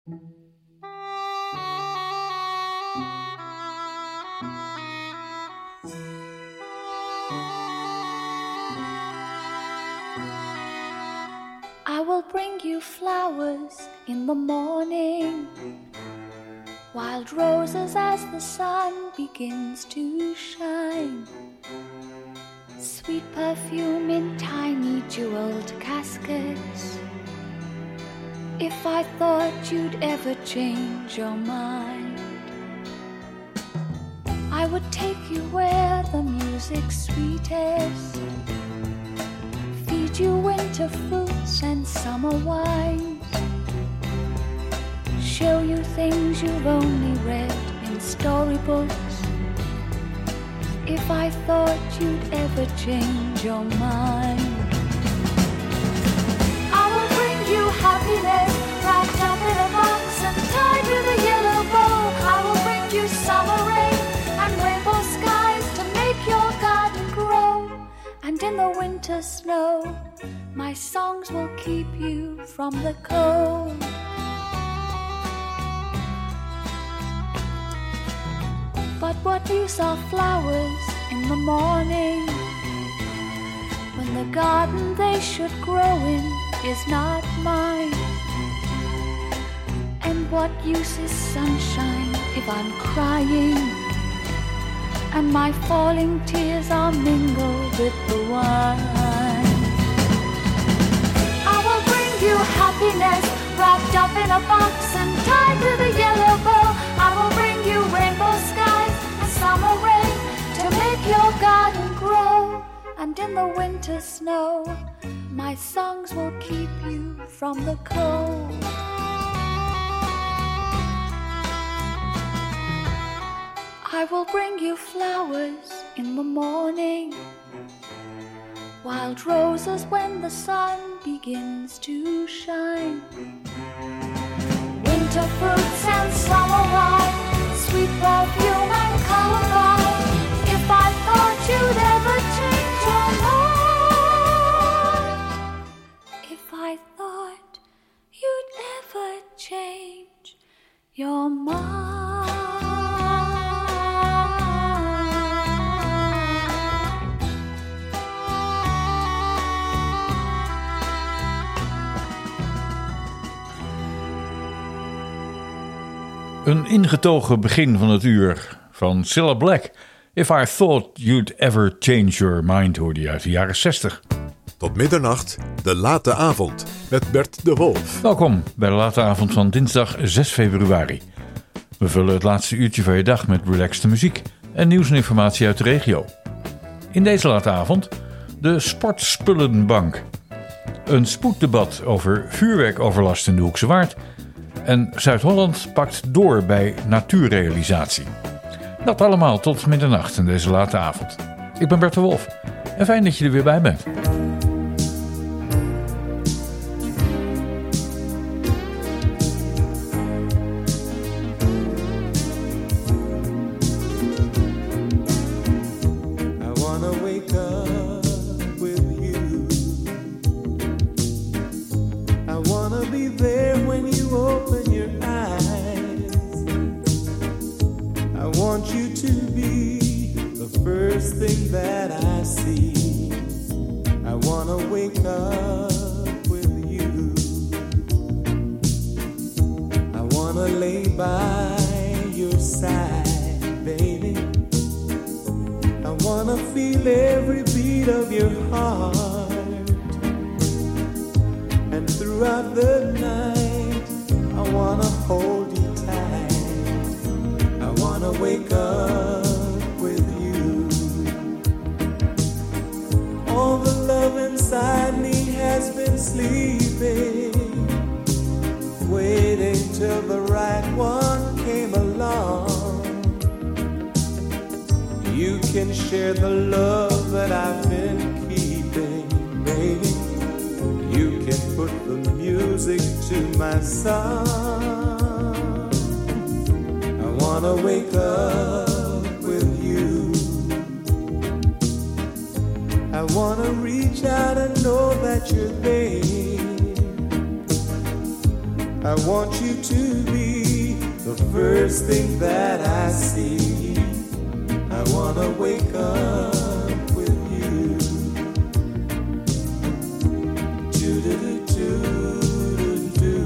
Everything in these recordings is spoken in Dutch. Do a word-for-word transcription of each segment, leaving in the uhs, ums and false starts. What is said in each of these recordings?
I will bring you flowers in the morning, wild roses as the sun begins to shine, sweet perfume in tiny jeweled caskets. If I thought you'd ever change your mind, I would take you where the music's sweetest, feed you winter fruits and summer wines, show you things you've only read in storybooks. If I thought you'd ever change your mind, I will bring you happiness wrapped up in a box and tied with a yellow bow. I will bring you summer rain and rainbow skies to make your garden grow. And in the winter snow, my songs will keep you from the cold. But what use are flowers in the morning when the garden they should grow in is not mine? And what use is sunshine if I'm crying and my falling tears are mingled with the wine? I will bring you happiness wrapped up in a box and tied with a yellow bow. I will bring you rainbow skies and summer rain to make your garden grow. And in the winter snow, my songs will keep you from the cold. I will bring you flowers in the morning, wild roses when the sun begins to shine, winter fruits and summer wine, sweet perfume and colorblind. If I thought you'd ever change your mind, if I thought you'd ever change your mind. Een ingetogen begin van het uur van Cilla Black. If I Thought You'd Ever Change Your Mind, hoorde je uit de jaren zestig. Tot middernacht, de late avond met Bert de Wolf. Welkom bij de late avond van dinsdag zes februari. We vullen het laatste uurtje van je dag met relaxte muziek en nieuws en informatie uit de regio. In deze late avond de Sportspullenbank. Een spoeddebat over vuurwerkoverlast in de Hoekse Waard. En Zuid-Holland pakt door bij natuurrealisatie. Dat allemaal tot middernacht in deze late avond. Ik ben Bert de Wolf en fijn dat je er weer bij bent. I I want you to be the first thing that I see. I wanna wake up with you. Do-do-do-do-do-do.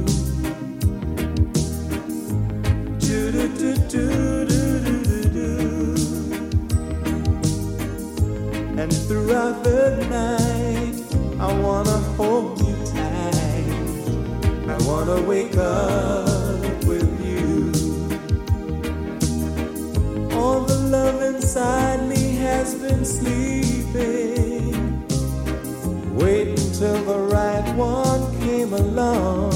Do-do-do-do-do-do-do. And throughout the night, I wanna hold you tight. I wanna wake up with you. All the love inside me has been sleeping. Wait until the right one came along.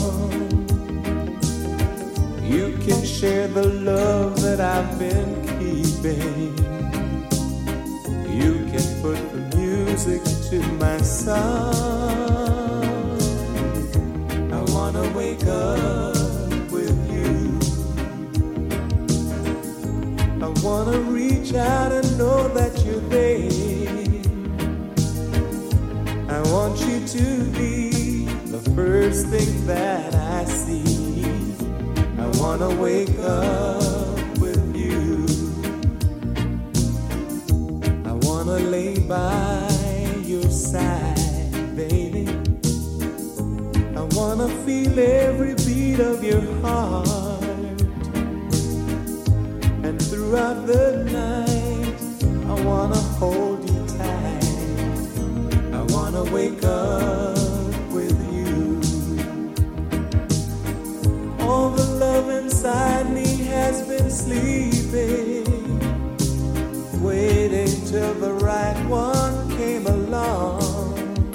You can share the love that I've been keeping. You can put the music to my song. I wanna wake up with you. I wanna reach out and know that you're there. I want you to be the first thing that I see. I wanna wake up with you. I wanna lay by your side, baby. I wanna feel every beat of your heart. And throughout the night, I wanna hold you tight. I wanna wake up with you. All the love inside me has been sleeping, waiting till the right one came along.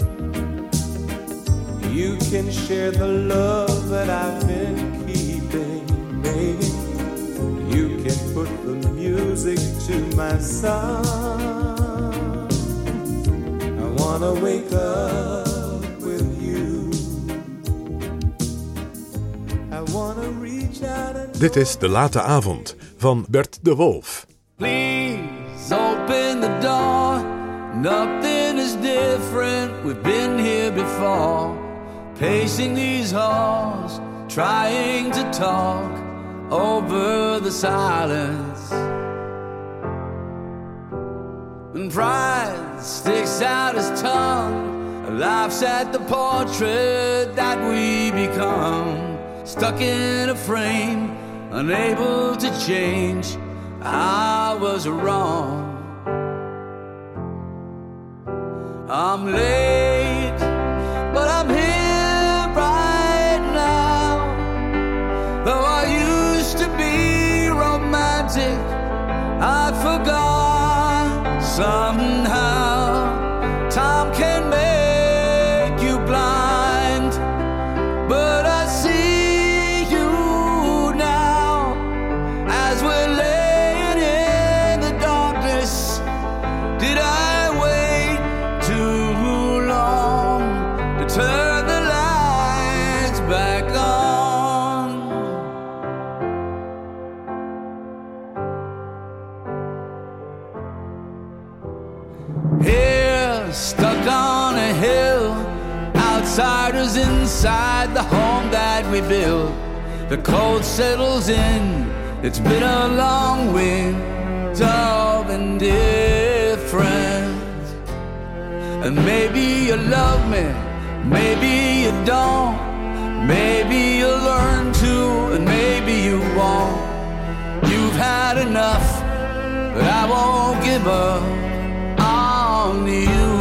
You can share the love that I've been keeping, baby. You can put the music to my song. I wanna wake up with you. I wanna reach out and... Dit is De Late Avond van Bert de Wolf. Please open the door. Nothing is different. We've been here before. Pacing these halls, trying to talk over the silence. And pride sticks out his tongue, laughs at the portrait that we become. Stuck in a frame, unable to change. I was wrong. I'm late, but I'm here right now. Though I used to be romantic, I forgot somehow. Time can make you blind, but I see you now as we're laying in the darkness. Did I wait too long to turn the lights back on? Here, stuck on a hill, outsiders inside the home that we built. The cold settles in, it's been a long winter of indifference. And maybe you love me, maybe you don't. Maybe you'll learn to, and maybe you won't. You've had enough, but I won't give up on you.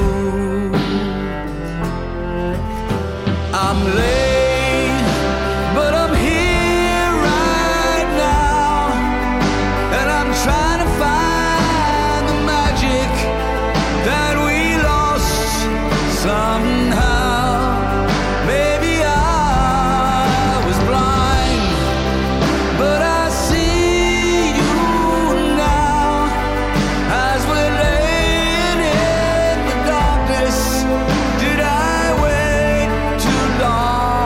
I'm late, but I'm here right now, and I'm trying to find the magic that we lost somehow. Maybe I was blind, but I see you now as we're laying in the darkness. Did I wait too long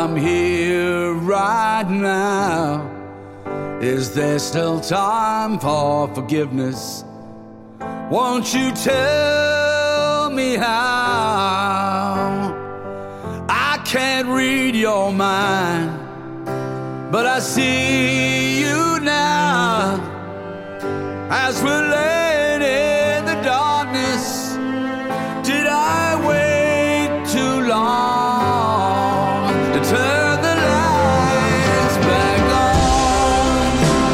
I'm here right now. Is there still time for forgiveness? Won't you tell me how? I can't read your mind, but I see you now. As we're laying in the darkness, did I wait too long to turn the lights back on?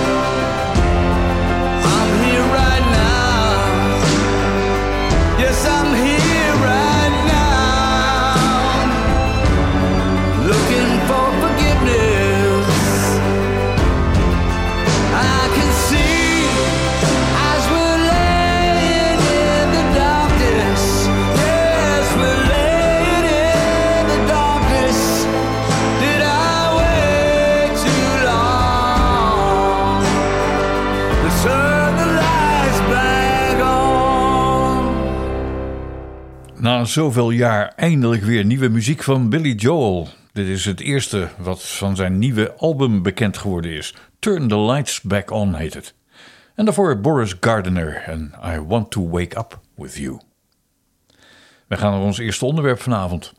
I'm here right now. Yes, I'm here right now. Looking for forgiveness. I can see as we're laying in the darkness. Yes, we're laying in the darkness. Did I wait too long to turn the lights back on? Na zoveel jaar eindelijk weer nieuwe muziek van Billy Joel. Dit is het eerste wat van zijn nieuwe album bekend geworden is. Turn the Lights Back On heet het. En daarvoor Boris Gardiner en I Want to Wake Up With You. We gaan naar ons eerste onderwerp vanavond.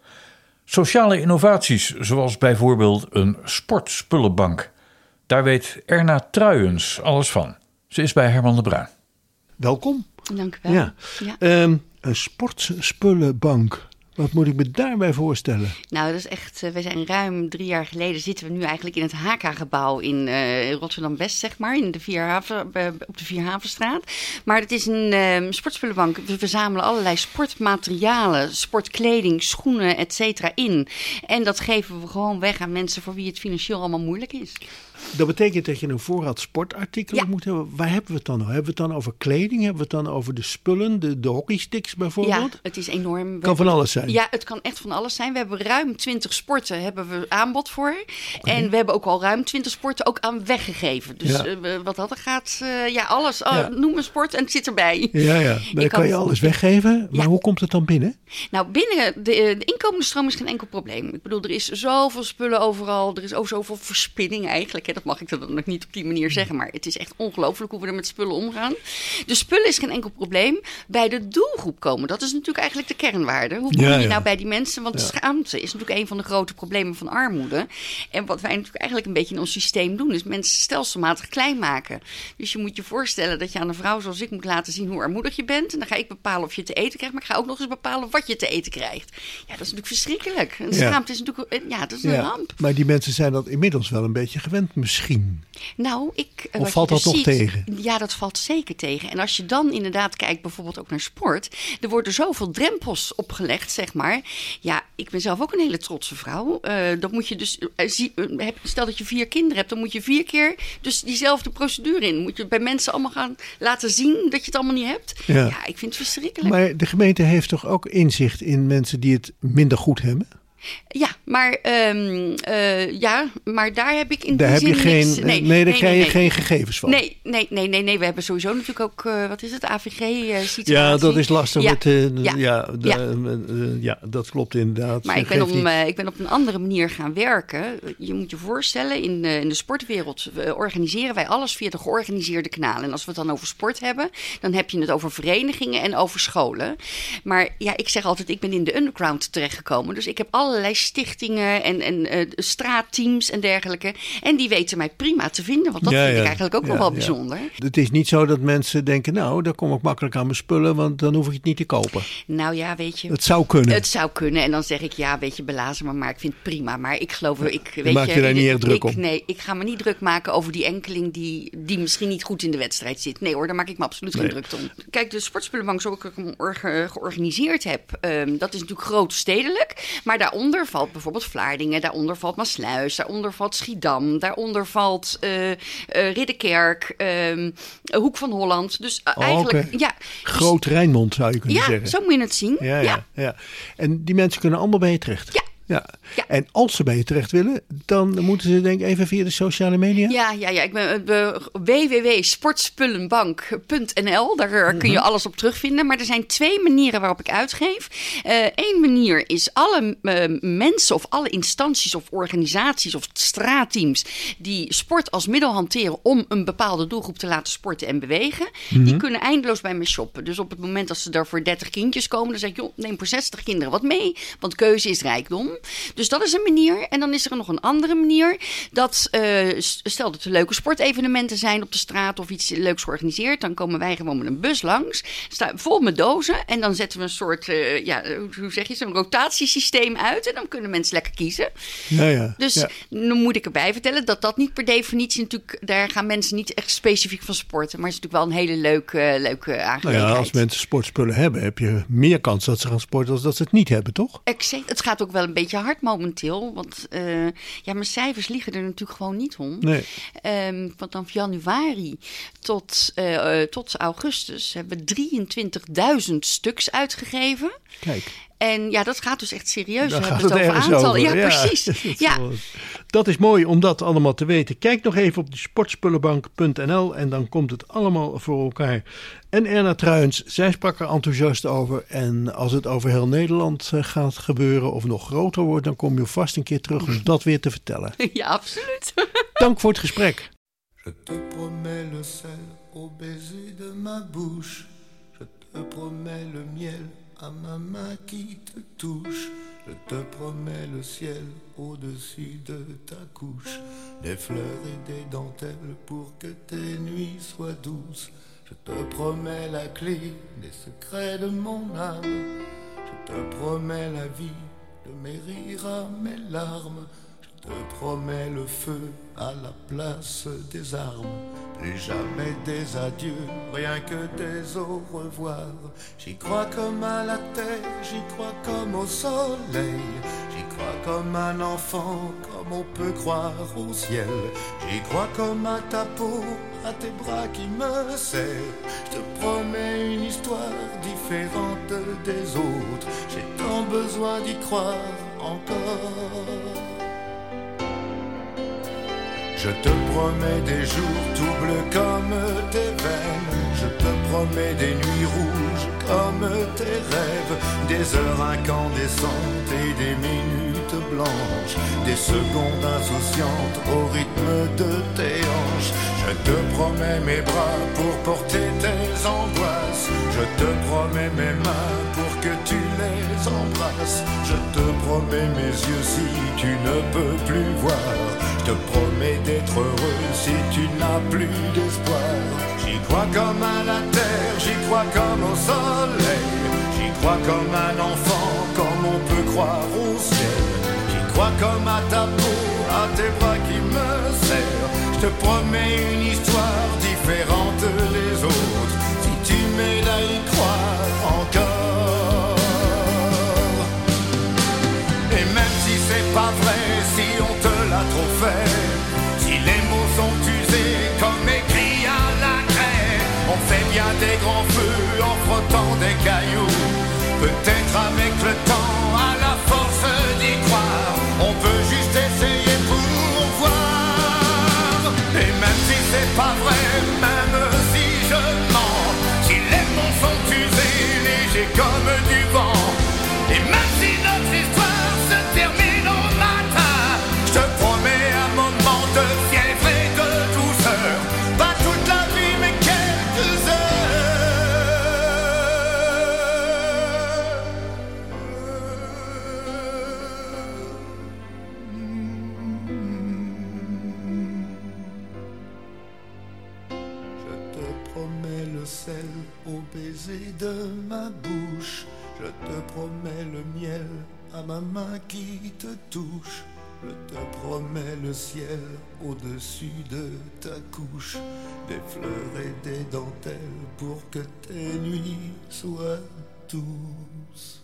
Sociale innovaties, zoals bijvoorbeeld een sportspullenbank. Daar weet Erna Truijens alles van. Ze is bij Herman de Bruin. Welkom. Dank u wel. Ja. Ja. Ehm, een sportspullenbank. Wat moet ik me daarbij voorstellen? Nou, dat is echt. Uh, we zijn ruim drie jaar geleden zitten we nu eigenlijk in het H K-gebouw in uh, Rotterdam-West, zeg maar, in de Vierhaven, uh, op de Vierhavenstraat. Maar het is een uh, sportspullenbank. We verzamelen allerlei sportmaterialen, sportkleding, schoenen, et cetera in. En dat geven we gewoon weg aan mensen voor wie het financieel allemaal moeilijk is. Dat betekent dat je een voorraad sportartikelen Ja. moet hebben. Waar hebben we het dan over? Hebben we het dan over kleding? Hebben we het dan over de spullen? De, de hockeysticks bijvoorbeeld? Ja, het is enorm. Kan van alles zijn. Ja, het kan echt van alles zijn. We hebben ruim twintig sporten hebben we aanbod voor. Okay. En we hebben ook al ruim twintig sporten ook aan weggegeven. Dus Ja. uh, wat dat er gaat, uh, ja alles. Oh, Ja. Noem een sport en het zit erbij. Ja, ja. Dan kan je alles weggeven. Maar Ja. hoe komt het dan binnen? Nou, binnen de, de inkomensstroom is geen enkel probleem. Ik bedoel, er is zoveel spullen overal. Er is ook zoveel verspilling eigenlijk. Hè. Dat mag ik dan nog niet op die manier zeggen. Maar het is echt ongelooflijk hoe we er met spullen omgaan. De spullen is geen enkel probleem. Bij de doelgroep komen, dat is natuurlijk eigenlijk de kernwaarde. Hoe kom Ja, je ja. nou bij die mensen? Want Ja. schaamte is natuurlijk een van de grote problemen van armoede. En wat wij natuurlijk eigenlijk een beetje in ons systeem doen, is mensen stelselmatig klein maken. Dus je moet je voorstellen dat je aan een vrouw zoals ik moet laten zien hoe armoedig je bent. En dan ga ik bepalen of je te eten krijgt. Maar ik ga ook nog eens bepalen wat je te eten krijgt. Ja, dat is natuurlijk verschrikkelijk. En Ja. schaamte is natuurlijk, ja, dat is een Ja. ramp. Maar die mensen zijn dat inmiddels wel een beetje gewend misschien. Nou, ik, Of wat je valt dus dat nog ziet- tegen? Ja, dat valt zeker tegen. En als je dan inderdaad kijkt bijvoorbeeld ook naar sport. Er worden zoveel drempels opgelegd, zeg maar. Ja, ik ben zelf ook een hele trotse vrouw. Uh, dan moet je dus, uh, zie, uh, heb, stel dat je vier kinderen hebt, dan moet je vier keer dus diezelfde procedure in. Moet je bij mensen allemaal gaan laten zien dat je het allemaal niet hebt. Ja. Ja, ik vind het verschrikkelijk. Maar de gemeente heeft toch ook inzicht in mensen die het minder goed hebben? Ja, maar, um, uh, ja, maar daar heb ik in Daar die heb je zin geen, niks. nee, nee, daar krijg je geen gegevens van. Nee, nee, nee, nee, nee. We hebben sowieso natuurlijk ook, uh, wat is het, A V G-situatie. Ja, dat is lastig. Ja. Met, uh, Ja. ja. de, Ja. uh, uh, ja, dat klopt inderdaad. Maar ik ben, op, uh, ik ben op een andere manier gaan werken. Je moet je voorstellen, in, uh, in de sportwereld uh, organiseren wij alles via de georganiseerde kanalen. En als we het dan over sport hebben, dan heb je het over verenigingen en over scholen. Maar ja, ik zeg altijd, ik ben in de underground terechtgekomen. Dus ik heb allerlei stichtingen en, en uh, straatteams en dergelijke. En die weten mij prima te vinden, want dat Ja, vind ja. ik eigenlijk ook Ja, nog wel ja. bijzonder. Het is niet zo dat mensen denken, nou, daar kom ik makkelijk aan mijn spullen, want dan hoef ik het niet te kopen. Nou ja, weet je. Het zou kunnen. Het zou kunnen. En dan zeg ik, ja, weet je, belazen me maar. Ik vind het prima. Maar ik geloof, ik weet maak je daar niet ik- erg druk ik, om? Nee, ik ga me niet druk maken over die enkeling die, die misschien niet goed in de wedstrijd zit. Nee hoor, daar maak ik me absoluut Nee. geen druk om. Kijk, de sportspullenbank zoals ik hem orga- georganiseerd heb, um, dat is natuurlijk grootstedelijk. Maar daaronder valt bijvoorbeeld Vlaardingen, daaronder valt Maasluis, daaronder valt Schiedam, daaronder valt uh, uh, Ridderkerk, um, Hoek van Holland. Dus uh, Oh, eigenlijk, oké. ja. Groot Rijnmond zou je kunnen Ja, zeggen. zo moet je het zien. Ja, ja, ja. En die mensen kunnen allemaal bij je terecht. Ja. Ja. Ja. En als ze bij je terecht willen, dan moeten ze denk ik even via de sociale media. Ja, ja, ja. Ik ben uh, w w w punt sportspullenbank punt n l. Daar uh, kun je Mhm. alles op terugvinden. Maar er zijn twee manieren waarop ik uitgeef. Eén manier is alle uh, mensen of alle instanties of organisaties of straatteams die sport als middel hanteren om een bepaalde doelgroep te laten sporten en bewegen. Mhm. Die kunnen eindeloos bij me shoppen. Dus op het moment dat ze daar voor dertig kindjes komen, dan zeg ik, joh, neem voor zestig kinderen wat mee. Want keuze is rijkdom. Dus dat is een manier. En dan is er nog een andere manier. Dat uh, stel dat er leuke sportevenementen zijn op de straat of iets leuks georganiseerd. Dan komen wij gewoon met een bus langs. Staan vol met dozen. En dan zetten we een soort, uh, ja, hoe zeg je, zo'n rotatiesysteem uit. En dan kunnen mensen lekker kiezen. Ja, ja. Dus ja. dan moet ik erbij vertellen dat dat niet per definitie natuurlijk, daar gaan mensen niet echt specifiek van sporten. Maar het is natuurlijk wel een hele leuke, leuke Nou aangelegenheid. ja, als mensen sportspullen hebben, heb je meer kans dat ze gaan sporten dan dat ze het niet hebben, toch? Exact. Het gaat ook wel een beetje hard momenteel. Want uh, ja, mijn cijfers liegen er natuurlijk gewoon niet om. Nee. Um, want dan van januari tot, uh, tot augustus hebben we drieëntwintigduizend stuks uitgegeven. Kijk. En ja, dat gaat dus echt serieus. Daar We gaat hebben het het over ergens aantallen. over. Ja, Ja. precies. Ja. Dat is mooi om dat allemaal te weten. Kijk nog even op de sportspullenbank punt n l en dan komt het allemaal voor elkaar. En Erna Truijens, zij sprak er enthousiast over. En als het over heel Nederland gaat gebeuren of nog groter wordt, dan kom je vast een keer terug om dat weer te vertellen. Ja, absoluut. Dank voor het gesprek. Je te promets le sel au baiser de ma bouche. Je te promets le miel à ma main qui te touche. Je te promets le ciel au-dessus de ta couche. Des fleurs et des dentelles pour que tes nuits soient douces. Je te promets la clé des secrets de mon âme. Je te promets la vie de mes rires à mes larmes. Je te promets le feu à la place des armes. Plus jamais des adieux, rien que des au revoir. J'y crois comme à la terre, j'y crois comme au soleil. J'y crois comme un enfant, comme on peut croire au ciel. J'y crois comme à ta peau, à tes bras qui me serrent. Je te promets une histoire différente des autres. J'ai tant besoin d'y croire encore. Je te promets des jours tout bleus comme tes veines. Je te promets des nuits rouges comme tes rêves. Des heures incandescentes et des minutes blanches. Des secondes insouciantes au rythme de tes hanches. Je te promets mes bras pour porter tes angoisses. Je te promets mes mains pour que tu les embrasses. Je te promets mes yeux si tu ne peux plus voir. Je te promets d'être heureux si tu n'as plus d'espoir. J'y crois comme à la terre, j'y crois comme au soleil. J'y crois comme un enfant, comme on peut croire au ciel. J'y crois comme à ta peau, à tes bras qui me serrent. Je te promets une histoire différente des autres. Si tu m'aides à y croire encore. Et même si c'est pas vrai, si on te l'a trop fait, si les mots sont usés comme écrits à la craie, on fait bien des grands feux en frottant des cailloux. Peut-être avec le temps, à la force d'y croire, on peut juste essayer pour voir. Et même si c'est pas vrai, même si je mens, si les mots sont usés, légers comme du vent, et même si notre histoire se termine au matin, je te promets un moment de fièvre et de douceur. Pas toute la vie mais quelques heures. Je te promets le sel au baiser de ma bouche. Je te promets le miel à ma main qui te touche. Je te promets le ciel au-dessus de ta couche. Des fleurs et des dentelles pour que tes nuits soient douces.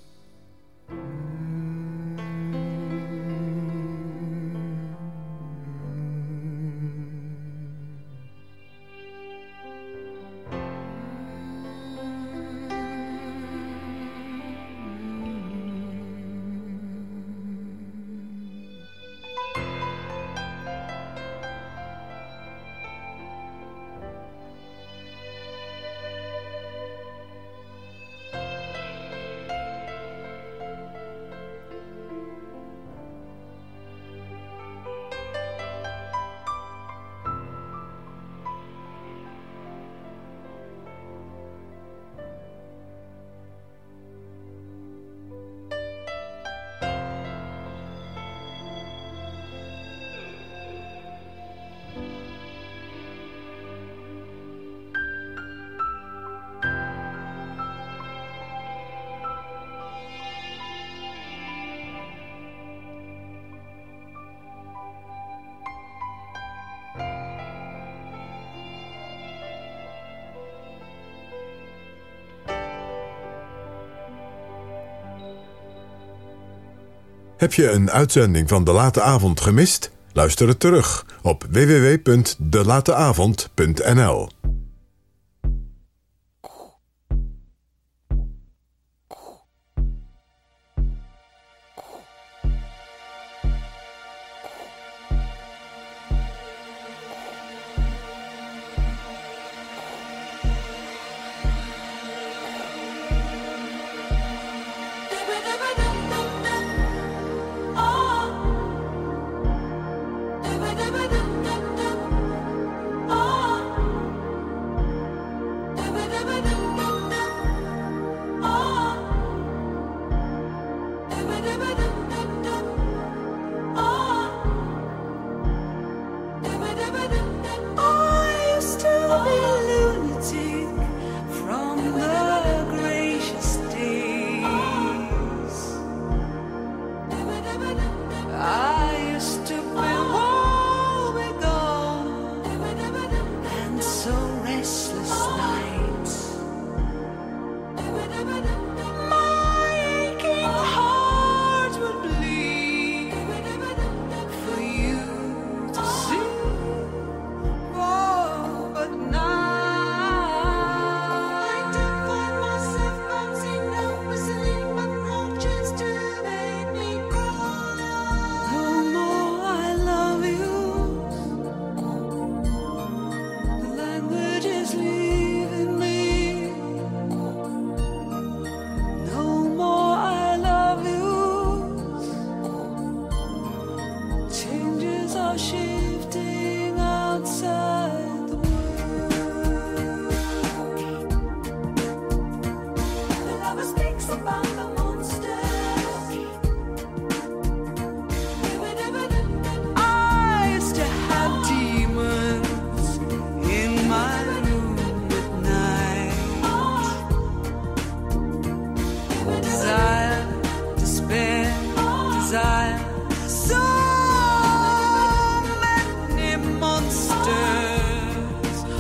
Heb je een uitzending van De Late Avond gemist? Luister het terug op w w w punt de late avond punt n l.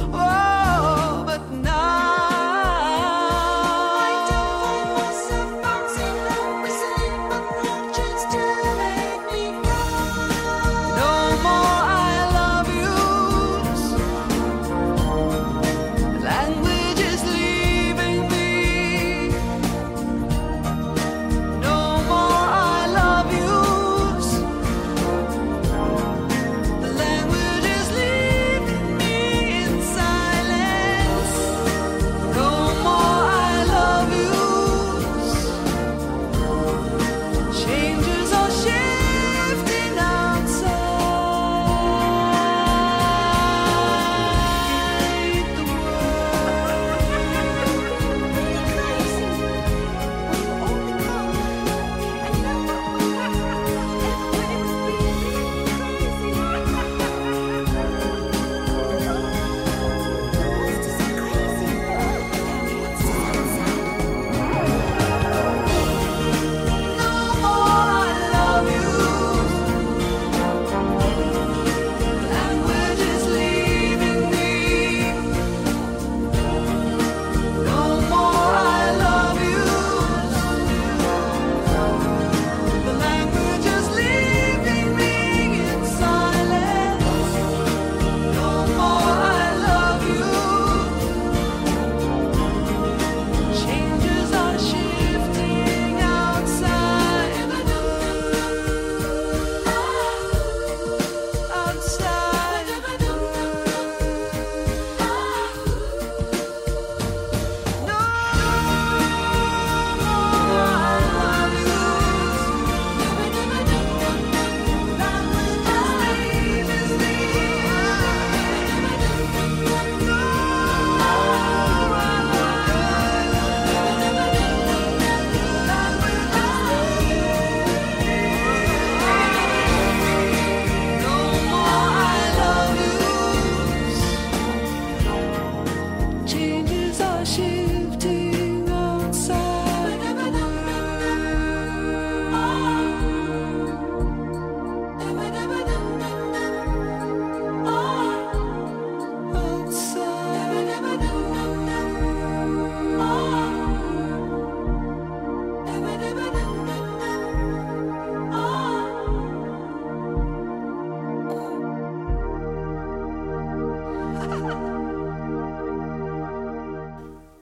Myself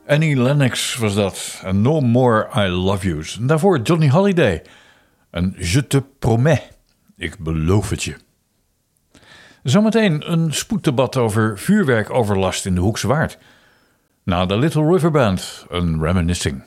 Annie Lennox was dat. En No More I Love Yous. En daarvoor Johnny Holiday. En Je te promets. Ik beloof het je. Zometeen een spoeddebat over vuurwerkoverlast in de Hoekse Waard. Na de Little River Band, een Reminiscing.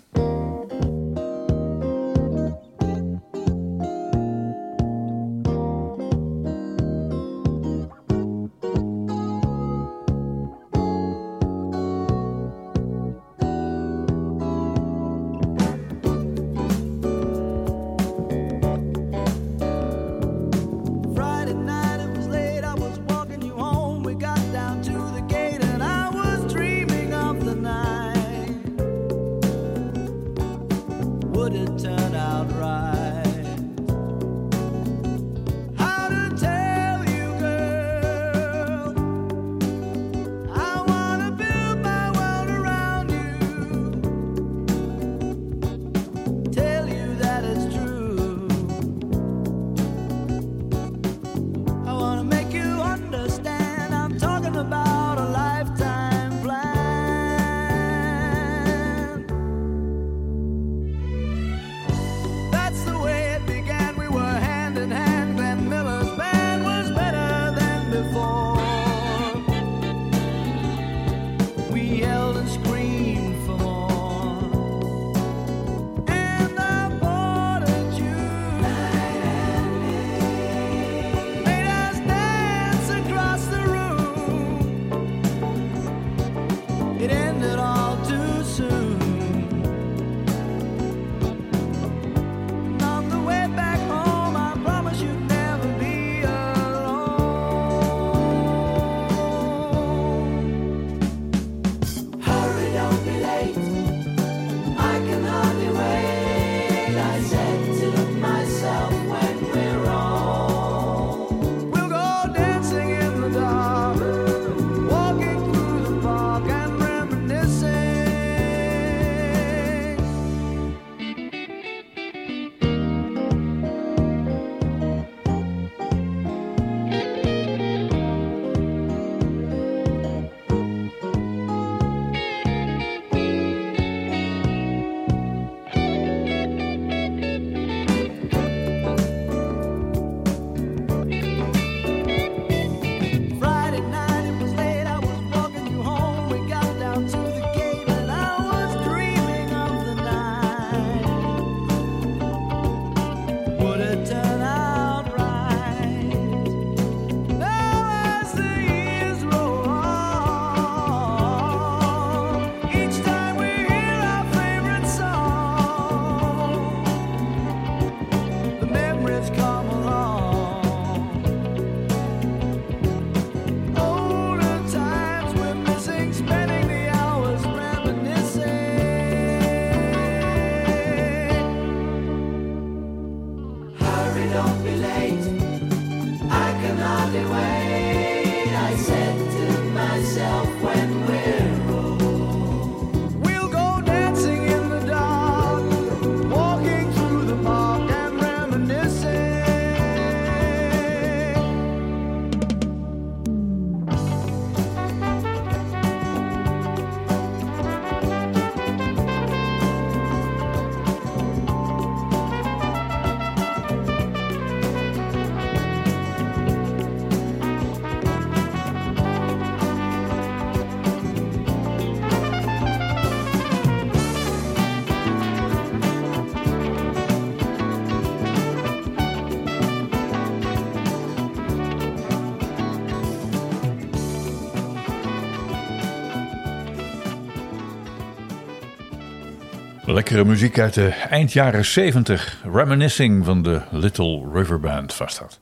Lekkere muziek uit de eind jaren zeventig. Reminiscing van de Little River Band was dat.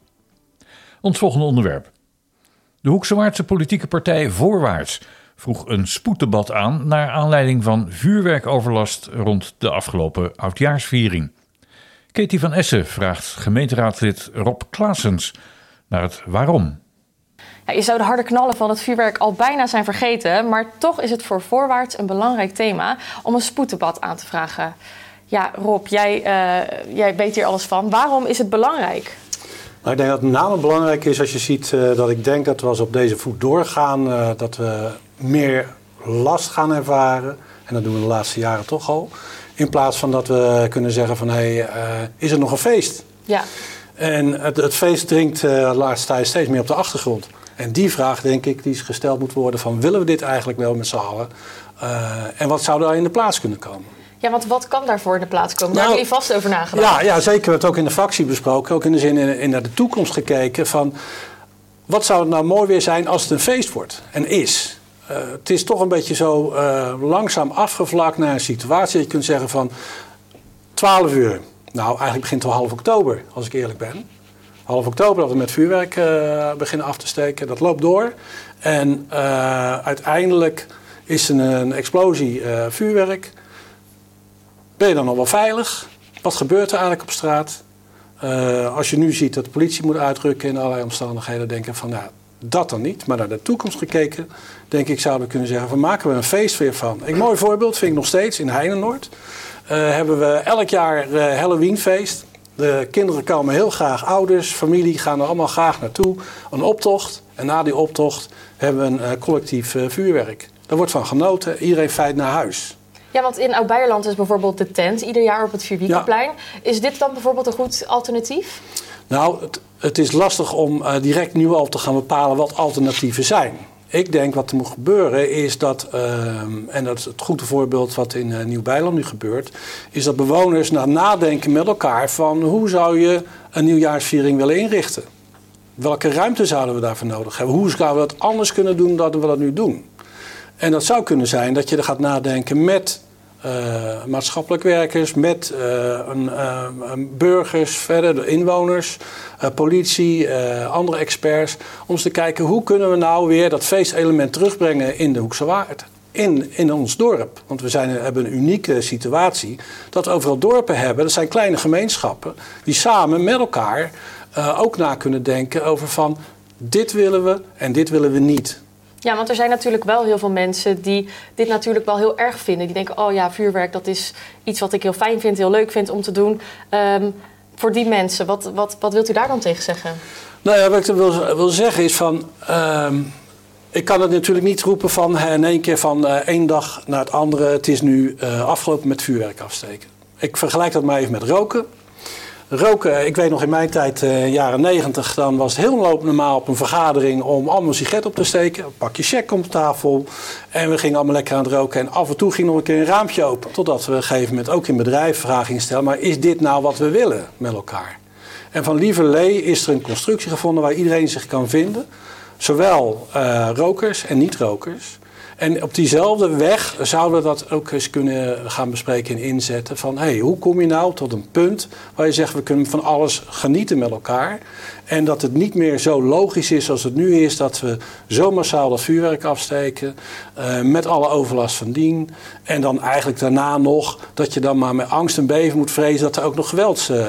Ons volgende onderwerp. De Hoekse Waardse politieke partij Voorwaarts vroeg een spoeddebat aan naar aanleiding van vuurwerkoverlast rond de afgelopen oudjaarsviering. Katie van Essen vraagt gemeenteraadslid Rob Claessens naar het waarom. Ja, je zou de harde knallen van het vuurwerk al bijna zijn vergeten, maar toch is het voor Voorwaarts een belangrijk thema om een spoeddebat aan te vragen. Ja, Rob, jij, uh, jij weet hier alles van. Waarom is het belangrijk? Nou, ik denk dat het met name belangrijk is als je ziet uh, dat ik denk dat we als op deze voet doorgaan, uh, dat we meer last gaan ervaren En dat doen we de laatste jaren toch al. In plaats van dat we kunnen zeggen van, hé, hey, uh, is er nog een feest? Ja. En het, het feest dringt uh, de laatste tijd steeds meer op de achtergrond. En die vraag, denk ik, die gesteld moet worden van, willen we dit eigenlijk wel met z'n allen? Uh, en wat zou daar in de plaats kunnen komen? Ja, want wat kan daarvoor in de plaats komen? Daar Nou, heb je vast over nagedacht. Ja, ja, zeker. We hebben het ook in de fractie besproken. Ook in de zin in, in naar de toekomst gekeken van, wat zou het nou mooi weer zijn als het een feest wordt en is? Uh, het is toch een beetje zo uh, langzaam afgevlakt naar een situatie dat je kunt zeggen van twaalf uur. Nou, eigenlijk begint het al half oktober, als ik eerlijk ben. Half oktober dat we met vuurwerk uh, beginnen af te steken. Dat loopt door. En uh, uiteindelijk is er een, een explosie uh, vuurwerk. Ben je dan nog wel veilig? Wat gebeurt er eigenlijk op straat? Uh, als je nu ziet dat de politie moet uitrukken in allerlei omstandigheden, denk ik van, nou, dat dan niet. Maar naar de toekomst gekeken, denk ik, zouden we kunnen zeggen van, maken we een feest weer van. Een mooi voorbeeld vind ik nog steeds in Heinenoord. Uh, hebben we elk jaar uh, Halloweenfeest. De kinderen komen heel graag, ouders, familie gaan er allemaal graag naartoe. Een optocht. En na die optocht hebben we een uh, collectief uh, vuurwerk. Daar wordt van genoten. Iedereen feit naar huis. Ja, want in Oud-Beierland is bijvoorbeeld de tent ieder jaar op het Vierwiekerplein. Ja. Is dit dan bijvoorbeeld een goed alternatief? Nou, het, het is lastig om uh, direct nu al te gaan bepalen wat alternatieven zijn. Ik denk wat er moet gebeuren is dat, uh, en dat is het goede voorbeeld wat in uh, Nieuw-Beierland nu gebeurt, is dat bewoners na nadenken met elkaar van hoe zou je een nieuwjaarsviering willen inrichten? Welke ruimte zouden we daarvoor nodig hebben? Hoe zouden we het anders kunnen doen dan we dat nu doen? En dat zou kunnen zijn dat je er gaat nadenken met uh, maatschappelijk werkers, met uh, een, uh, een burgers, verder de inwoners, uh, politie, uh, andere experts. Om eens te kijken hoe kunnen we nou weer dat feestelement terugbrengen in de Hoekse Waard. In, in ons dorp. Want we zijn, hebben een unieke situatie dat we overal dorpen hebben. Dat zijn kleine gemeenschappen die samen met elkaar uh, ook na kunnen denken over van dit willen we en dit willen we niet. Ja, want er zijn natuurlijk wel heel veel mensen die dit natuurlijk wel heel erg vinden. Die denken, oh ja, vuurwerk, dat is iets wat ik heel fijn vind, heel leuk vind om te doen. Um, voor die mensen, wat, wat, wat wilt u daar dan tegen zeggen? Nou ja, wat ik wil, wil zeggen is van, um, ik kan het natuurlijk niet roepen van in één keer van uh, één dag naar het andere. Het is nu uh, afgelopen met vuurwerk afsteken. Ik vergelijk dat maar even met roken. Roken, ik weet nog in mijn tijd, in de uh, jaren negentig, dan was het heel normaal op een vergadering om allemaal een sigaret op te steken. Een pakje check op tafel. En we gingen allemaal lekker aan het roken. En af en toe ging nog een keer een raampje open. Totdat we op een gegeven moment ook in bedrijven vragen gingen stellen. Maar is dit nou wat we willen met elkaar? En van lieverlee is er een constructie gevonden waar iedereen zich kan vinden. Zowel uh, rokers en niet-rokers. En op diezelfde weg zouden we dat ook eens kunnen gaan bespreken en inzetten. Van hey, hoe kom je nou tot een punt waar je zegt we kunnen van alles genieten met elkaar. En dat het niet meer zo logisch is zoals het nu is. Dat we zo massaal dat vuurwerk afsteken. Uh, met alle overlast van dien. En dan eigenlijk daarna nog dat je dan maar met angst en beven moet vrezen dat er ook nog geweld, uh, uh,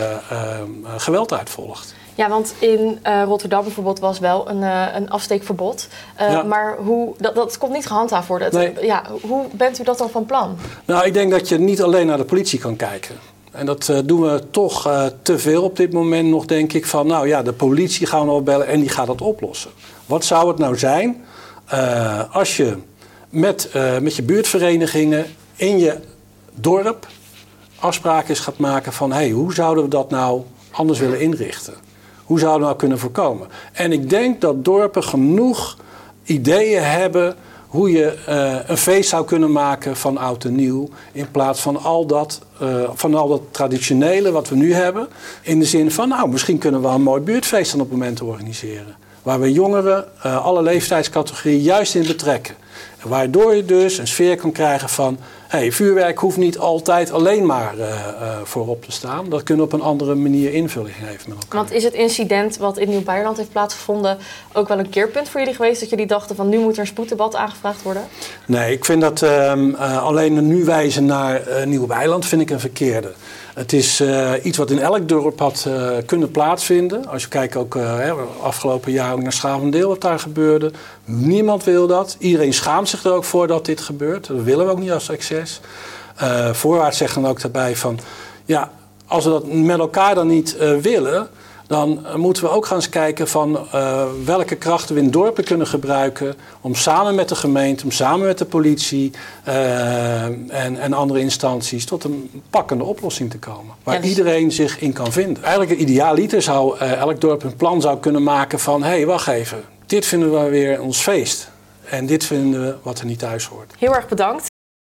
geweld uit volgt. Ja, want in uh, Rotterdam bijvoorbeeld was wel een, uh, een afsteekverbod. Uh, ja. Maar hoe, dat, dat komt niet gehandhaafd worden. Nee. Ja, hoe bent u dat dan van plan? Nou, ik denk dat je niet alleen naar de politie kan kijken. En dat uh, doen we toch uh, te veel op dit moment nog, denk ik. Van nou ja, de politie gaan we nog bellen en die gaat dat oplossen. Wat zou het nou zijn uh, als je met, uh, met je buurtverenigingen in je dorp afspraken gaat maken van hey, hoe zouden we dat nou anders willen inrichten? Hoe zouden we nou kunnen voorkomen? En ik denk dat dorpen genoeg ideeën hebben hoe je uh, een feest zou kunnen maken van oud en nieuw. In plaats van al dat, uh, van al dat traditionele wat we nu hebben. In de zin van, nou, misschien kunnen we een mooi buurtfeest dan op het moment organiseren. Waar we jongeren, uh, alle leeftijdscategorieën juist in betrekken. En waardoor je dus een sfeer kan krijgen van hey, vuurwerk hoeft niet altijd alleen maar uh, uh, voorop te staan. Dat kunnen we op een andere manier invulling geven met elkaar. Want is het incident wat in Nieuw-Beierland heeft plaatsgevonden ook wel een keerpunt voor jullie geweest? Dat jullie dachten van nu moet er een spoeddebat aangevraagd worden? Nee, ik vind dat uh, uh, alleen nu wijzen naar uh, Nieuw-Beierland vind ik een verkeerde. Het is uh, iets wat in elk dorp had uh, kunnen plaatsvinden. Als je kijkt ook uh, hè, afgelopen jaar ook naar Schavendeel wat daar gebeurde. Niemand wil dat. Iedereen schaamt zich er ook voor dat dit gebeurt. Dat willen we ook niet als excess. Uh, Voorwaarts zegt dan ook daarbij van ja, als we dat met elkaar dan niet uh, willen, dan moeten we ook gaan eens kijken van uh, welke krachten we in dorpen kunnen gebruiken om samen met de gemeente, om samen met de politie uh, en, en andere instanties tot een pakkende oplossing te komen. Waar ja, dus... iedereen zich in kan vinden. Eigenlijk een idealiter zou uh, elk dorp een plan zou kunnen maken van hé, hey, wacht even, dit vinden we weer ons feest. En dit vinden we wat er niet thuis hoort. Heel erg bedankt.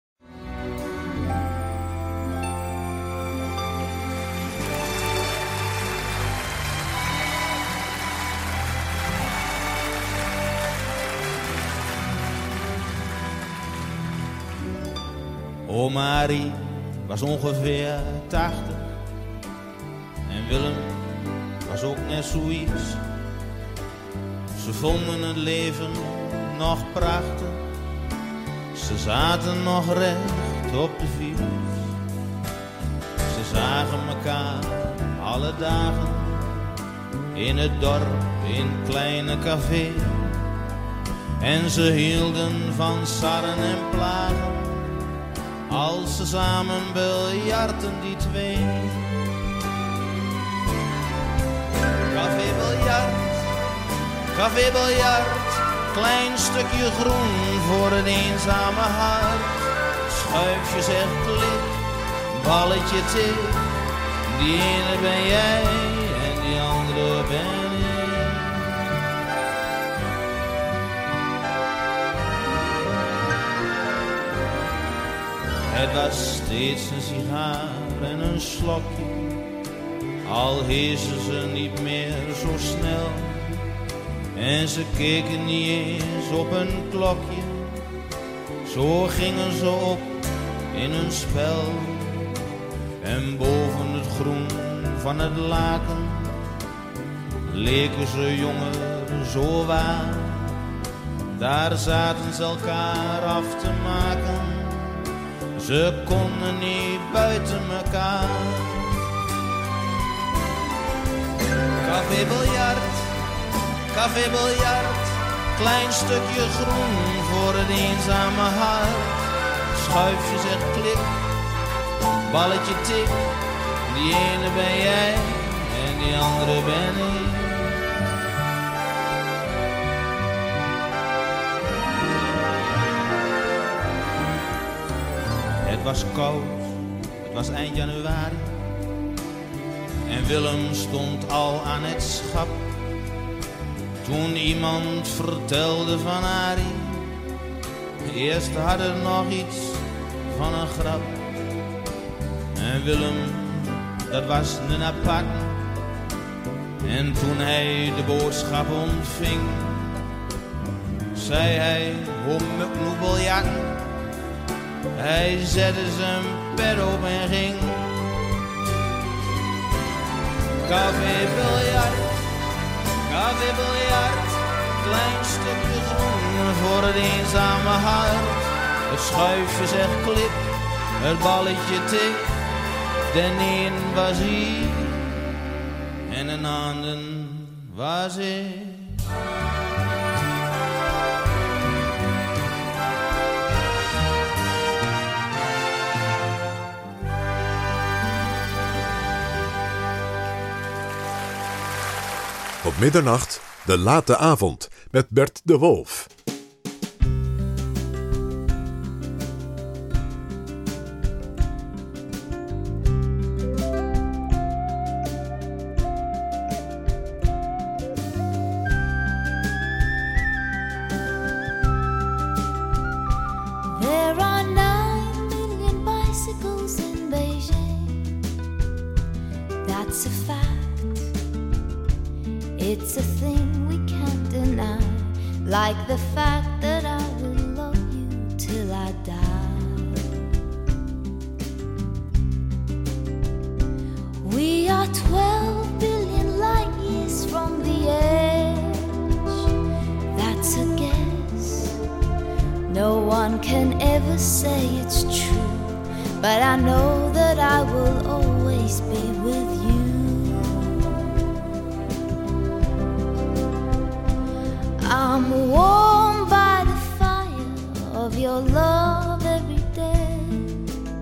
O Marie was ongeveer tachtig en Willem was ook net zoiets. Ze vonden het leven nog prachtig, ze zaten nog recht op de fiets. Ze zagen elkaar alle dagen in het dorp, in kleine café. En ze hielden van sarren en plagen, als ze samen biljarten die twee. Café biljart, café biljart, klein stukje groen voor een eenzame hart. Schuifje zegt klik, balletje tik, die ene ben jij en die andere ben ik. Het was steeds een sigaar en een slokje, al heersen ze niet meer zo snel. En ze keken niet eens op een klokje, zo gingen ze op in hun spel. En boven het groen van het laken leken ze jonger zo waar. Daar zaten ze elkaar af te maken, ze konden niet buiten elkaar. Café biljart, café biljart, klein stukje groen voor het eenzame hart. Schuifje zegt klik, balletje tik, die ene ben jij en die andere ben ik. Het was koud, het was eind januari en Willem stond al aan het schap. Toen iemand vertelde van Arie, eerst had het nog iets van een grap. En Willem, dat was een apart. En toen hij de boodschap ontving, zei hij, hoe moet ik nog biljarten? Hij zette zijn pet op en ging. Café biljart, café biljart, klein stukje groen voor het eenzame hart. Het schuifje zegt klik, het balletje tik, de een was hij en een ander was ik. Op middernacht, de late avond, met Bert de Wolf. There are nine million bicycles in Beijing. That's a fact. It's a thing we can't deny, like the fact that I will love you till I die. We are twelve billion light years from the edge. That's a guess. No one can ever say it's true, but I know that I will always be with you. I'm warmed by the fire of your love every day.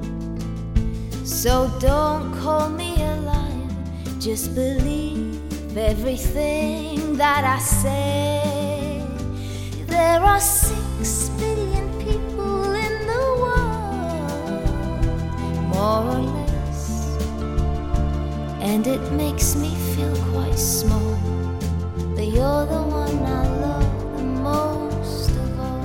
So don't call me a liar, just believe everything that I say. There are six billion people in the world, more or less, and it makes me feel quite small, but you're the one I love the most of all.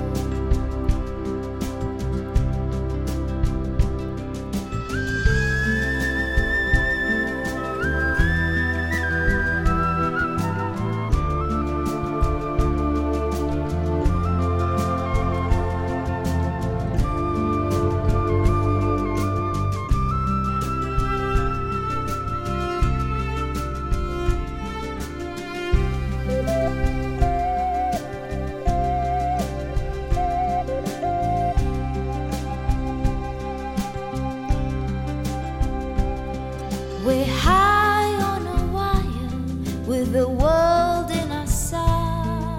We're high on a wire with the world in our sight,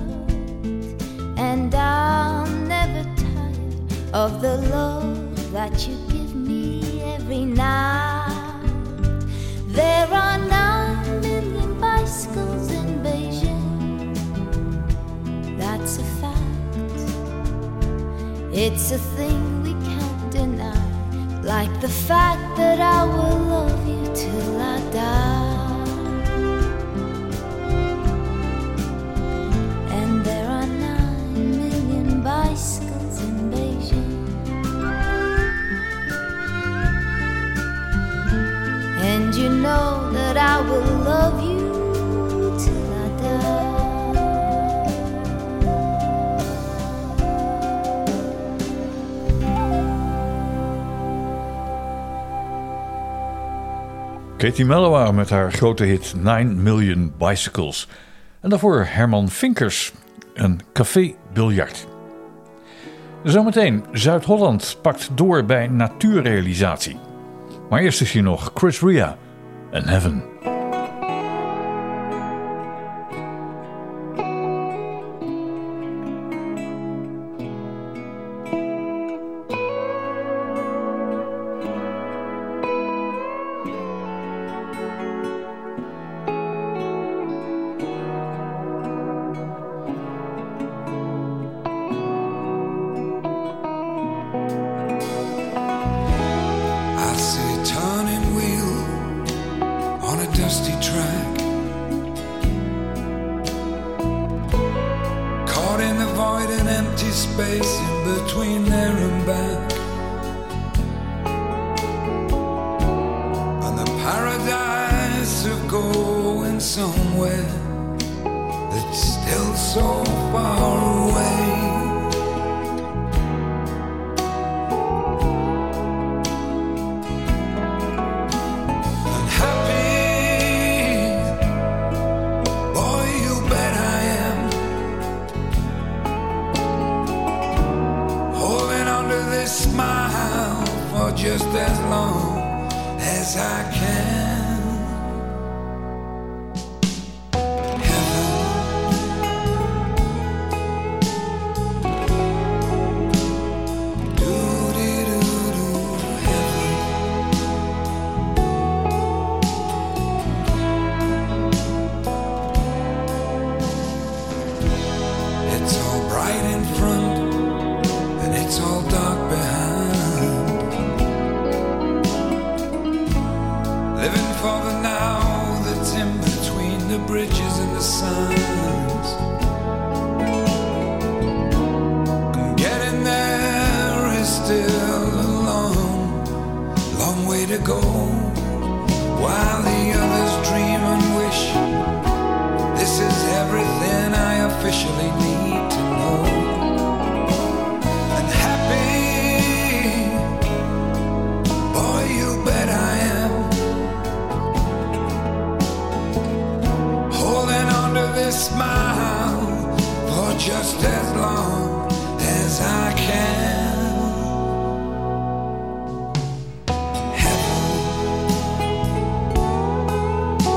and I'll never tire of the love that you give me every night. There are nine million bicycles in Beijing, that's a fact. It's a thing we can't deny, like the fact that I will love you till I die. And there are nine million bicycles in Beijing, and you know that I will love you till I die. Katie Melua met haar grote hit nine million Bicycles. En daarvoor Herman Vinkers, een café biljart. Zometeen, Zuid-Holland pakt door bij natuurrealisatie. Maar eerst is hier nog Chris Rea en Heaven.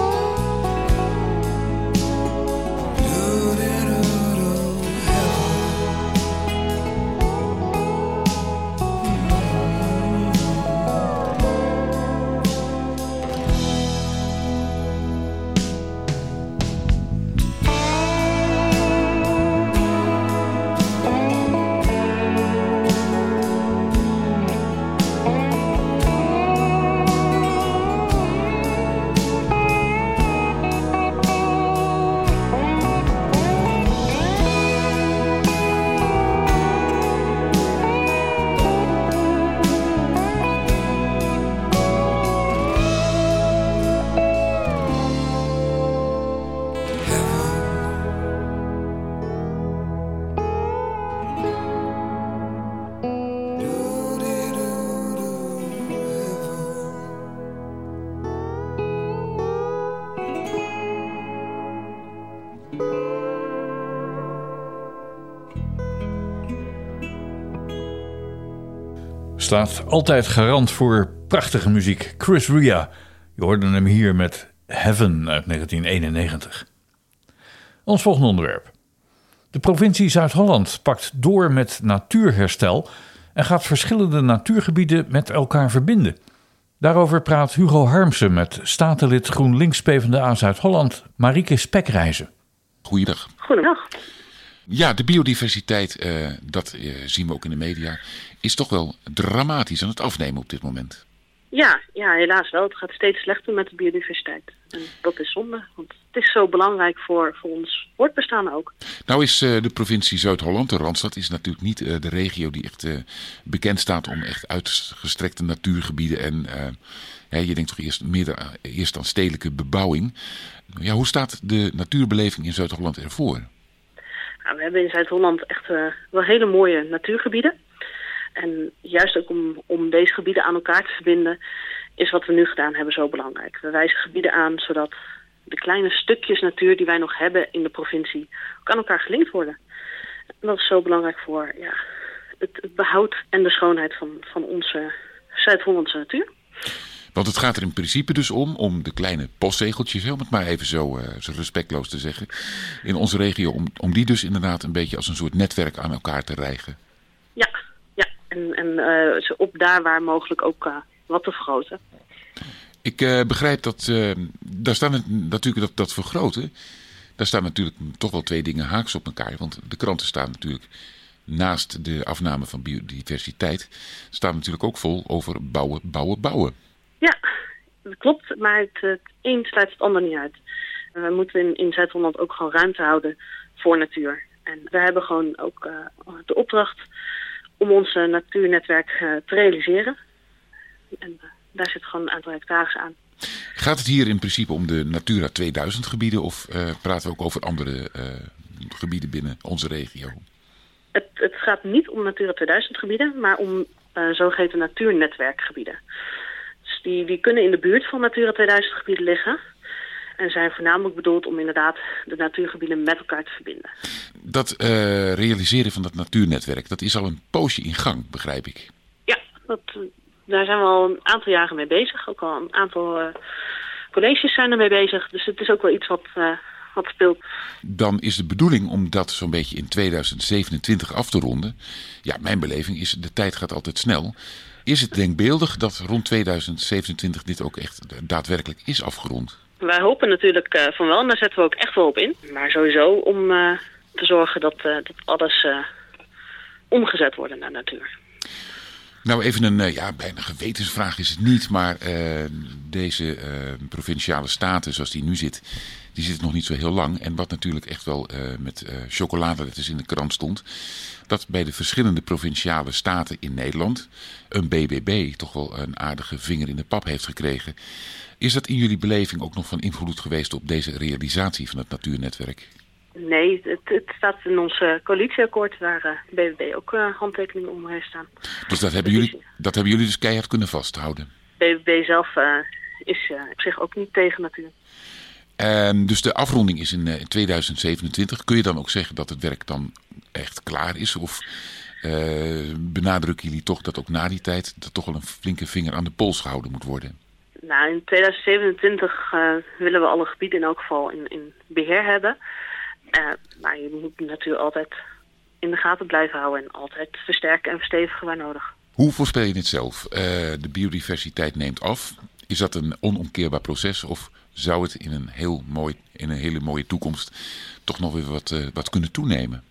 Do-do-do-do, heaven. staat altijd garant voor prachtige muziek. Chris Rea, je hoorde hem hier met Heaven uit negentien eenennegentig. Ons volgende onderwerp. De provincie Zuid-Holland pakt door met natuurherstel en gaat verschillende natuurgebieden met elkaar verbinden. Daarover praat Hugo Harmsen met statenlid GroenLinks PvdA Zuid-Holland, Marieke Spekrijzen. Goeiedag. Goedendag. Ja, de biodiversiteit, uh, dat uh, zien we ook in de media, is toch wel dramatisch aan het afnemen op dit moment. Ja, ja, helaas wel. Het gaat steeds slechter met de biodiversiteit. En dat is zonde, want het is zo belangrijk voor, voor ons voortbestaan ook. Nou is uh, de provincie Zuid-Holland, de Randstad, is natuurlijk niet uh, de regio die echt uh, bekend staat om echt uitgestrekte natuurgebieden. En uh, ja, je denkt toch eerst, meer uh, eerst aan stedelijke bebouwing. Ja, hoe staat de natuurbeleving in Zuid-Holland ervoor? Nou, we hebben in Zuid-Holland echt uh, wel hele mooie natuurgebieden. En juist ook om, om deze gebieden aan elkaar te verbinden, is wat we nu gedaan hebben zo belangrijk. We wijzen gebieden aan zodat de kleine stukjes natuur die wij nog hebben in de provincie ook aan elkaar gelinkt worden. En dat is zo belangrijk voor ja, het, het behoud en de schoonheid van, van onze Zuid-Hollandse natuur. Want het gaat er in principe dus om, om de kleine postzegeltjes, om het maar even zo, uh, zo respectloos te zeggen, in onze regio, om, om die dus inderdaad een beetje als een soort netwerk aan elkaar te rijgen. Ja, ja. en, en uh, ze op daar waar mogelijk ook uh, wat te vergroten. Ik uh, begrijp dat, uh, daar staan het, natuurlijk dat, dat vergroten, daar staan natuurlijk toch wel twee dingen haaks op elkaar. Want de kranten staan natuurlijk, naast de afname van biodiversiteit, staan natuurlijk ook vol over bouwen, bouwen, bouwen. Ja, dat klopt, maar het, het een sluit het ander niet uit. We moeten in, in Zuid-Holland ook gewoon ruimte houden voor natuur. En we hebben gewoon ook uh, de opdracht om ons uh, natuurnetwerk uh, te realiseren. En uh, daar zit gewoon een aantal hectares aan. Gaat het hier in principe om de Natura tweeduizend gebieden of uh, praten we ook over andere uh, gebieden binnen onze regio? Het, het gaat niet om Natura tweeduizend gebieden, maar om uh, zogeheten natuurnetwerkgebieden. Dus die, die kunnen in de buurt van Natura tweeduizend gebieden liggen. En zijn voornamelijk bedoeld om inderdaad de natuurgebieden met elkaar te verbinden. Dat uh, realiseren van dat natuurnetwerk, dat is al een poosje in gang, begrijp ik. Ja, dat, daar zijn we al een aantal jaren mee bezig. Ook al een aantal uh, colleges zijn ermee bezig. Dus het is ook wel iets wat, uh, wat speelt. Dan is de bedoeling om dat zo'n beetje in tweeduizend zevenentwintig af te ronden. Ja, mijn beleving is, de tijd gaat altijd snel. Is het denkbeeldig dat rond tweeduizend zevenentwintig dit ook echt daadwerkelijk is afgerond? Wij hopen natuurlijk uh, van wel en daar zetten we ook echt wel op in. Maar sowieso om uh, te zorgen dat, uh, dat alles uh, omgezet wordt naar natuur. Nou, even een uh, ja, bijna gewetensvraag is het niet. Maar uh, deze uh, provinciale staten zoals die nu zit, die zit nog niet zo heel lang. En wat natuurlijk echt wel uh, met uh, chocoladeletters in de krant stond, dat bij de verschillende provinciale staten in Nederland een B B B toch wel een aardige vinger in de pap heeft gekregen. Is dat in jullie beleving ook nog van invloed geweest op deze realisatie van het natuurnetwerk? Nee, het, het staat in ons uh, coalitieakkoord waar uh, B B B ook uh, handtekeningen onder heeft staan. Dus dat hebben, jullie, dat hebben jullie dus keihard kunnen vasthouden? B B B zelf uh, is uh, op zich ook niet tegen natuur. Um, dus de afronding is in uh, tweeduizend zevenentwintig. Kun je dan ook zeggen dat het werk dan echt klaar is? Of uh, benadrukken jullie toch dat ook na die tijd dat toch wel een flinke vinger aan de pols gehouden moet worden? Nou, in tweeduizend zevenentwintig uh, willen we alle gebieden in elk geval in, in beheer hebben. Uh, maar je moet natuurlijk altijd in de gaten blijven houden en altijd versterken en verstevigen waar nodig. Hoe voorspel je dit zelf? Uh, de biodiversiteit neemt af. Is dat een onomkeerbaar proces of zou het in een, heel mooi, in een hele mooie toekomst toch nog weer wat, uh, wat kunnen toenemen?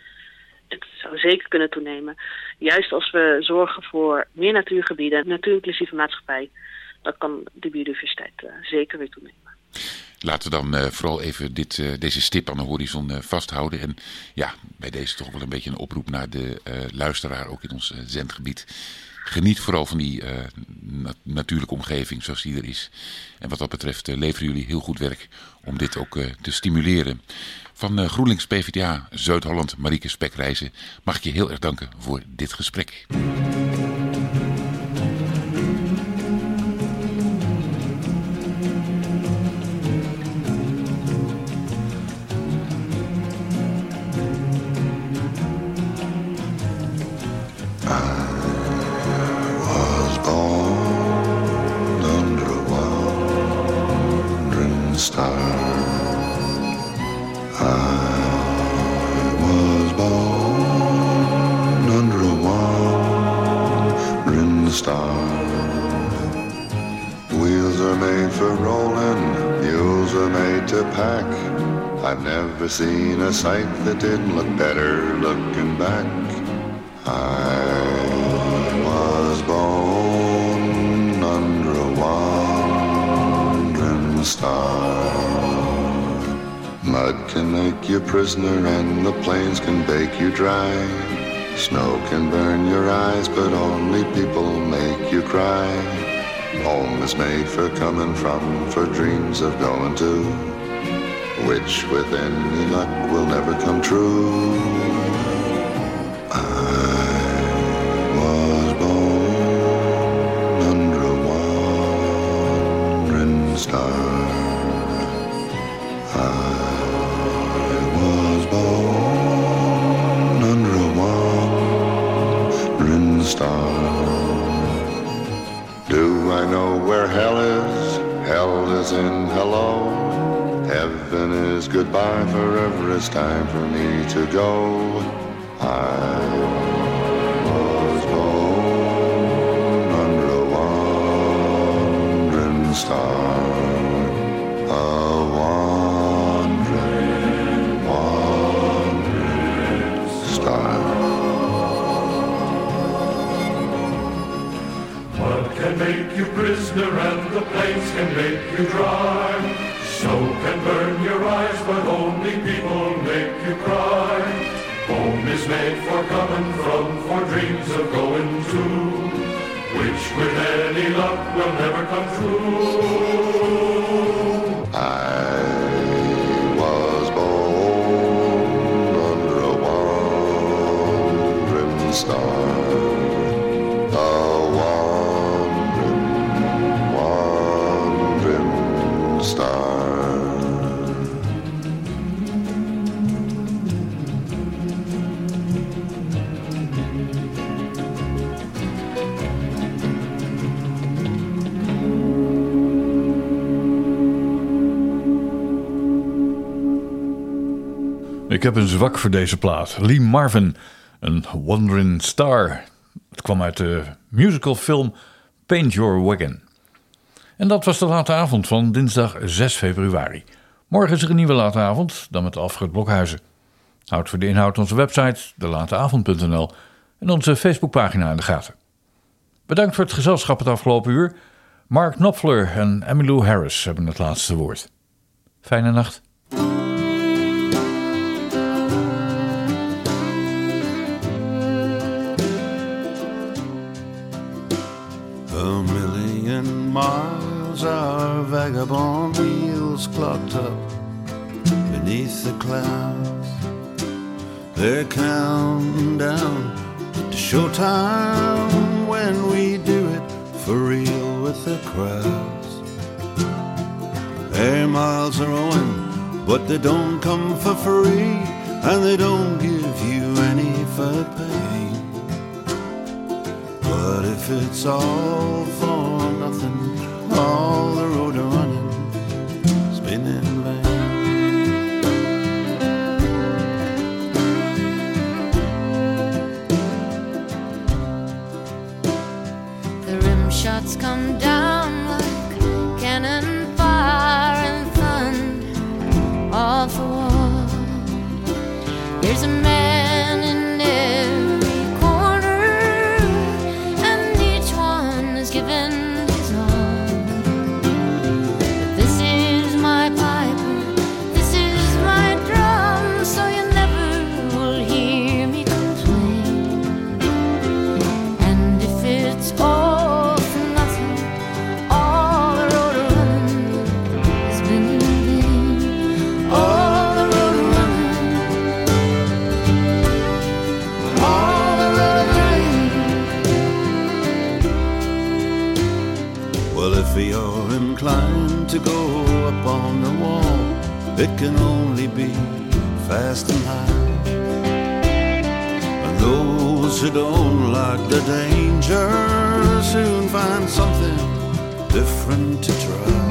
Het zou zeker kunnen toenemen. Juist als we zorgen voor meer natuurgebieden, natuurinclusieve maatschappij, dan kan de biodiversiteit uh, zeker weer toenemen. Laten we dan uh, vooral even dit, uh, deze stip aan de horizon uh, vasthouden. En ja, bij deze toch wel een beetje een oproep naar de uh, luisteraar, ook in ons uh, zendgebied. Geniet vooral van die uh, nat- natuurlijke omgeving zoals die er is. En wat dat betreft uh, leveren jullie heel goed werk om dit ook uh, te stimuleren. Van uh, GroenLinks PvdA Zuid-Holland, Marieke Spekrijzen, mag ik je heel erg danken voor dit gesprek. are made for rolling, mules are made to pack. I've never seen a sight that didn't look better looking back. I was born under a wandering star. Mud can make you prisoner and the plains can bake you dry. Snow can burn your eyes, but only people make you cry. Home is made for coming from, for dreams of going to, which with any luck will never come true. I was born under a wandering star. I was born under a wandering star. Do I know where hell is? Hell is in hello. Heaven is goodbye, forever it's time for me to go. I was born under a wandering star. A wandering, wandering star. Mud can make you prisoner and the plains can make you dry. Snow can burn your eyes, but only people make you cry. Home is made for coming from, for dreams of going to, which with any luck will never come true. I was born under a wandering star. A wandering, wandering star. Ik heb een zwak voor deze plaat. Lee Marvin, een Wandering Star. Het kwam uit de musicalfilm Paint Your Wagon. En dat was de late avond van dinsdag zes februari. Morgen is er een nieuwe late avond, dan met Alfred Blokhuizen. Houd voor de inhoud onze website, de late avond punt n l en onze Facebookpagina in de gaten. Bedankt voor het gezelschap het afgelopen uur. Mark Knopfler en Emmylou Harris hebben het laatste woord. Fijne nacht. A million miles our vagabond wheels clocked up beneath the clouds. They're counting down to showtime when we do it for real with the crowds. Air miles are owing, but they don't come for free, and they don't give you any for pay. But if it's all for nothing, all the road running has been in vain. The rim shots come down like cannon fire and thunder off the wall. There's a man in every corner, and each one is given his all. But this is my piper, this is my drum, so you never will hear me complain. And if it's all for nothing, all the road running has been in vain. All the road running, all the road running. Well, if you're inclined to go up on the wall, it can only be fast and high. And those who don't like the danger soon find something different to try.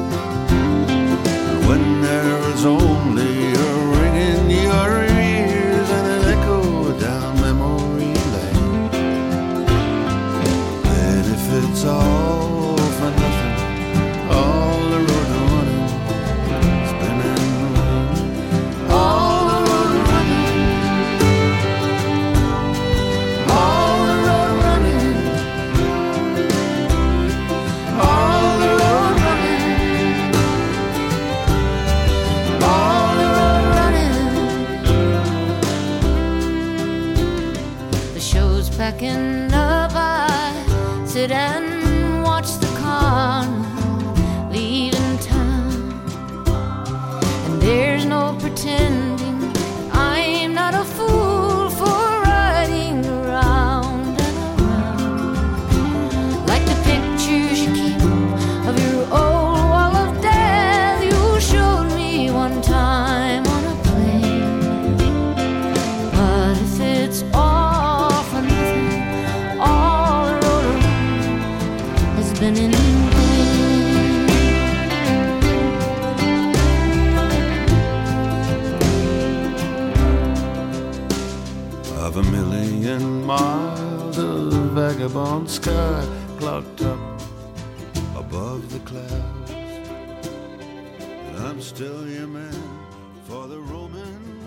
And when there is only a ring in your ears and an echo down memory lane, then if it's all for nothing, of a million miles of vagabond sky clocked up above the clouds. And I'm still your man for the Roman